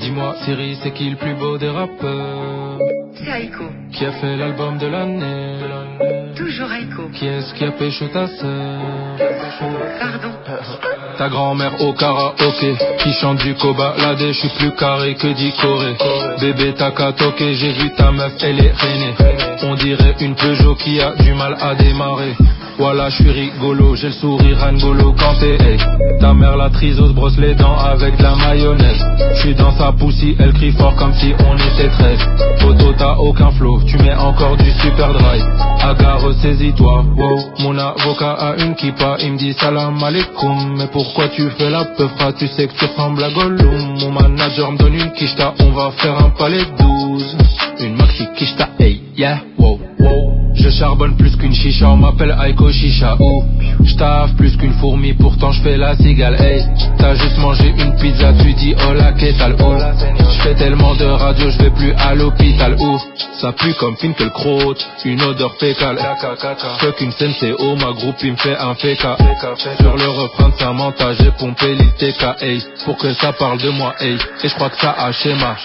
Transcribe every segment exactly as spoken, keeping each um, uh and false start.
Dis-moi Siri, c'est qui le plus beau des rappeurs? C'est Aiko. Qui a fait l'album de l'année? Toujours Aiko. Qui est-ce qui a pécho ta sœur? Pardon. Ta grand-mère au karaoké, qui chante du Kobalade, je suis plus carré que d'Icoré. Bébé t'as qu'à toquer, j'ai vu ta meuf, elle est rainée. On dirait une Peugeot qui a du mal à démarrer. Voilà, je suis rigolo, j'ai le sourire Angolo Kanté, hey. Ta mère la triso se brosse les dents avec de la mayonnaise. Je suis dans sa poussie, elle crie fort comme si on était treize. Photo t'as aucun flow, tu mets encore du super dry. Aga ressaisis-toi, wow. Mon avocat a une kippa, il me dit salam alaikum. Mais pourquoi tu fais la peufra, tu sais que tu ressembles à Gollum. Mon manager me donne une quicheta, on va faire un palais douze. Une maxi quicheta, hey, yeah, wow, wow. Je charbonne plus qu'une chicha, on m'appelle Aiko Chicha, ou j'taffe plus qu'une fourmi, pourtant j'fais la cigale, hey. T'as juste mangé une pizza, tu dis hola, qu'est-ce ou j'fais tellement de radio, j'vais plus à l'hôpital, ou ça pue comme fine que le crotte, une odeur fécale. Fuck une scène, c'est oh, ma groupe il me fait un féca. Sur le refrain de Samantha, j'ai pompé l'I T K, hey. Pour que ça parle de moi, hey. Et j'crois que ça a schéma.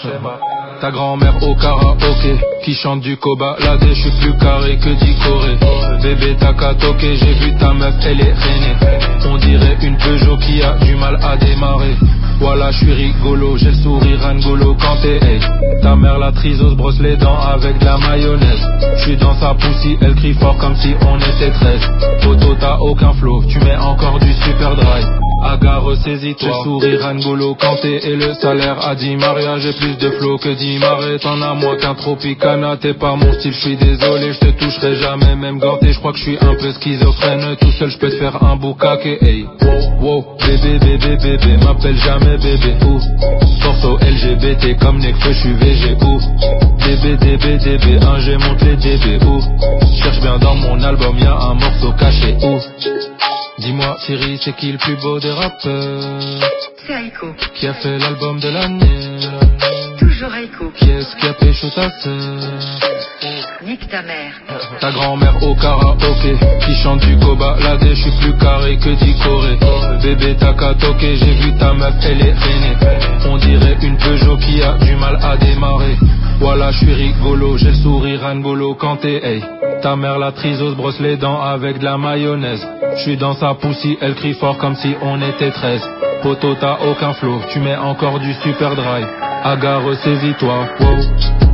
Ta grand-mère au karaoké, qui chante du Kobalade, je suis plus carré que d'Icoré. Bébé t'as qu'à toquer, j'ai vu ta meuf, elle est rainée. On dirait une Peugeot qui a du mal à démarrer. Voilà, je suis rigolo, j'ai le sourire Angolo Kanté, hey. Ta mère la triso se brosse les dents avec de la mayonnaise. Je suis dans sa poussie, elle crie fort comme si on était treize. Photo t'as aucun flow, tu mets encore du super dry. Aga ressaisis-toi, le sourire Angolo Kanté et le salaire a dit Maria. J'ai plus de flow que dit Marais, t'en as moins qu'un Tropicana. T'es pas mon style, je suis désolé, je te toucherai jamais, même ganté. Je crois que je suis un peu schizophrène, tout seul je peux te faire un boucaque, hey. Wow, bébé, bébé, bébé, m'appelle jamais bébé, ou torso L G B T comme Nekfeu, je suis V G, ou D B, D B, D B, un G monte les D B, ou cherche bien dans mon album, y'a un morceau caché, ou dis-moi Siri, c'est qui le plus beau des rappeurs? C'est Aiko. Qui a fait l'album de l'année? Toujours Aiko. Qui est-ce qui a pécho ta sœur? Nique ta mère. Ta grand-mère au karaoké, qui chante du Kobalade, je suis plus carré que d'Icoré. Bébé t'as qu'à toquer, j'ai vu ta meuf, elle est rainée. On dirait une Peugeot qui a du mal à démarrer. Voilà, je suis rigolo, j'ai le sourire Angolo Kanté, hey. Ta mère la triso se brosse les dents avec de la mayonnaise. Je suis dans sa poussie, elle crie fort comme si on était treize. Poto t'as aucun flow, tu mets encore du super dry. Aga ressaisis-toi, wow.